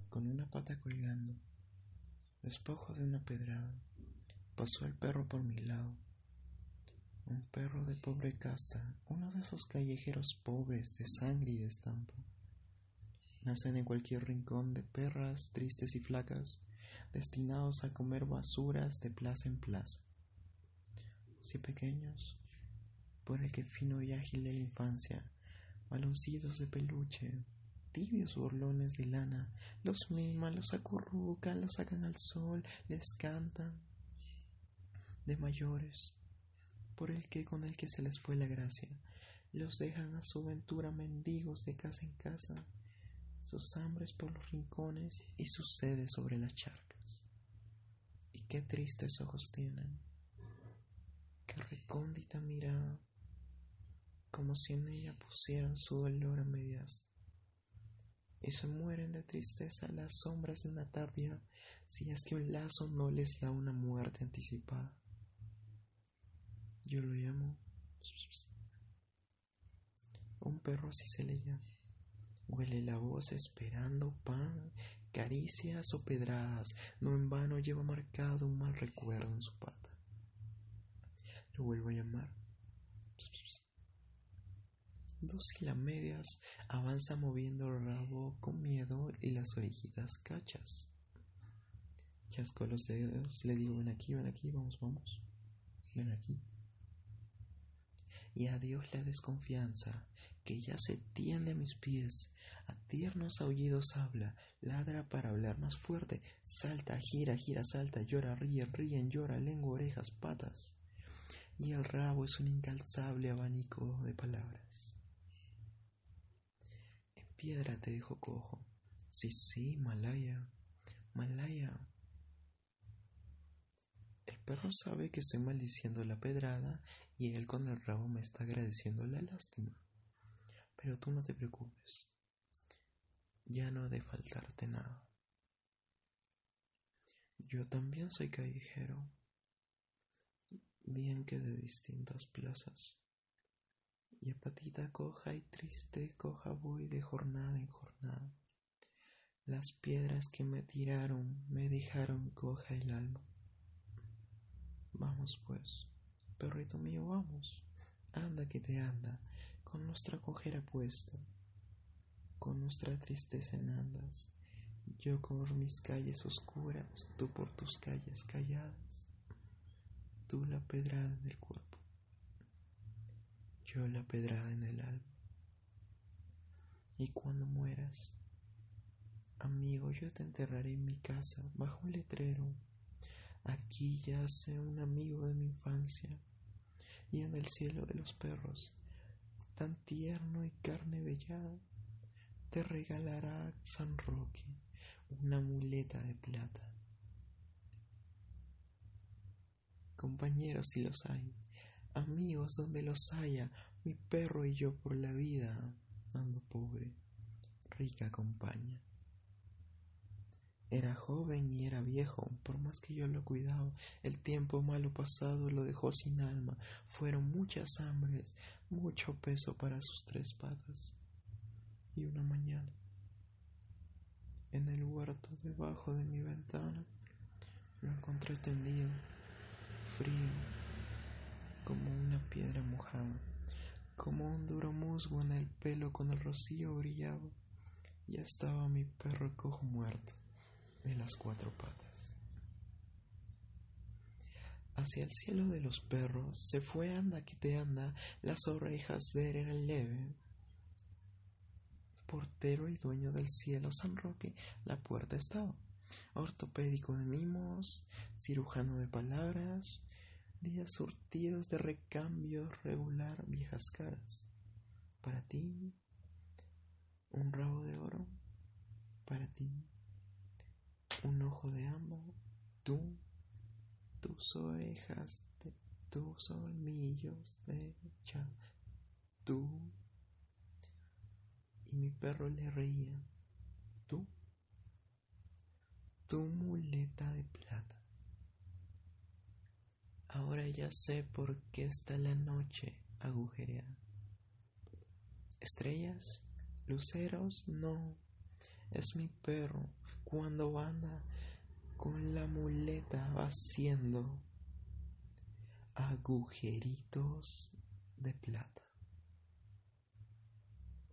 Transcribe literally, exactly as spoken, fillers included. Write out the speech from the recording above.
con una pata colgando, despojo de una pedrada, pasó el perro por mi lado. Un perro de pobre casta, uno de esos callejeros pobres de sangre y de estampa. Nacen en cualquier rincón de perras tristes y flacas, destinados a comer basuras de plaza en plaza. Si pequeños, por el que fino y ágil de la infancia, baloncitos de peluche, tibios burlones de lana, los miman, los acurrucan, los sacan al sol, les cantan. De mayores, por el que con el que se les fue la gracia, los dejan a su ventura mendigos de casa en casa, sus hambres por los rincones y sus sedes sobre las charcas. Y qué tristes ojos tienen, qué recóndita mirada, como si en ella pusieran su dolor a medias, y se mueren de tristeza las sombras de una tarde, si es que un lazo no les da una muerte anticipada. Yo lo llamo un perro, así se le llama. Huele la voz esperando pan, caricias o pedradas, no en vano lleva marcado un mal recuerdo en su pata. Lo vuelvo a llamar. Dos y la medias avanza moviendo el rabo con miedo y las orejitas cachas. Chasco los dedos, le digo: ven aquí, ven aquí, vamos, vamos, ven aquí. Y adiós la desconfianza, que ya se tiende a mis pies, a tiernos aullidos habla, ladra para hablar más fuerte, salta, gira, gira, salta, llora, ríe, ríen, llora, lengua, orejas, patas. Y el rabo es un incalzable abanico de palabras. En piedra te dejo cojo. Sí, sí, Malaya, Malaya. El perro sabe que estoy maldiciendo la pedrada y él con el rabo me está agradeciendo la lástima. Pero tú no te preocupes, ya no ha de faltarte nada. Yo también soy callejero, bien que de distintas plazas, y a patita coja y triste coja voy de jornada en jornada. Las piedras que me tiraron me dejaron coja el alma. Vamos pues, perrito mío, vamos, anda que te anda, con nuestra cojera puesta, con nuestra tristeza en andas, yo por mis calles oscuras, tú por tus calles calladas, tú la pedrada en el cuerpo, yo la pedrada en el alma. Y cuando mueras, amigo, yo te enterraré en mi casa, bajo un letrero. Aquí yace un amigo de mi infancia, y en el cielo de los perros, tan tierno y carne vellada, te regalará San Roque una muleta de plata. Compañeros si los hay, amigos donde los haya, mi perro y yo por la vida ando pobre, rica compañía. Era joven y era viejo, por más que yo lo cuidaba, el tiempo malo pasado lo dejó sin alma, fueron muchas hambres, mucho peso para sus tres patas. Y una mañana, en el huerto debajo de mi ventana, lo encontré tendido, frío, como una piedra mojada, como un duro musgo en el pelo con el rocío brillaba. Ya estaba mi perro cojo muerto de las cuatro patas. Hacia el cielo de los perros se fue anda que te anda, las orejas de él leve. Portero y dueño del cielo, San Roque, la puerta estaba. Ortopédico de mimos, cirujano de palabras, días surtidos de recambio regular, viejas caras. Para ti, un rabo de oro, para ti, un ojo de ámbar, tú, tus orejas, de, tus colmillos de cha, tú. Y mi perro le reía, tú, tu muleta de plata. Ahora ya sé por qué está la noche agujereada. Estrellas, luceros, no, es mi perro, cuando anda con la muleta haciendo agujeritos de plata.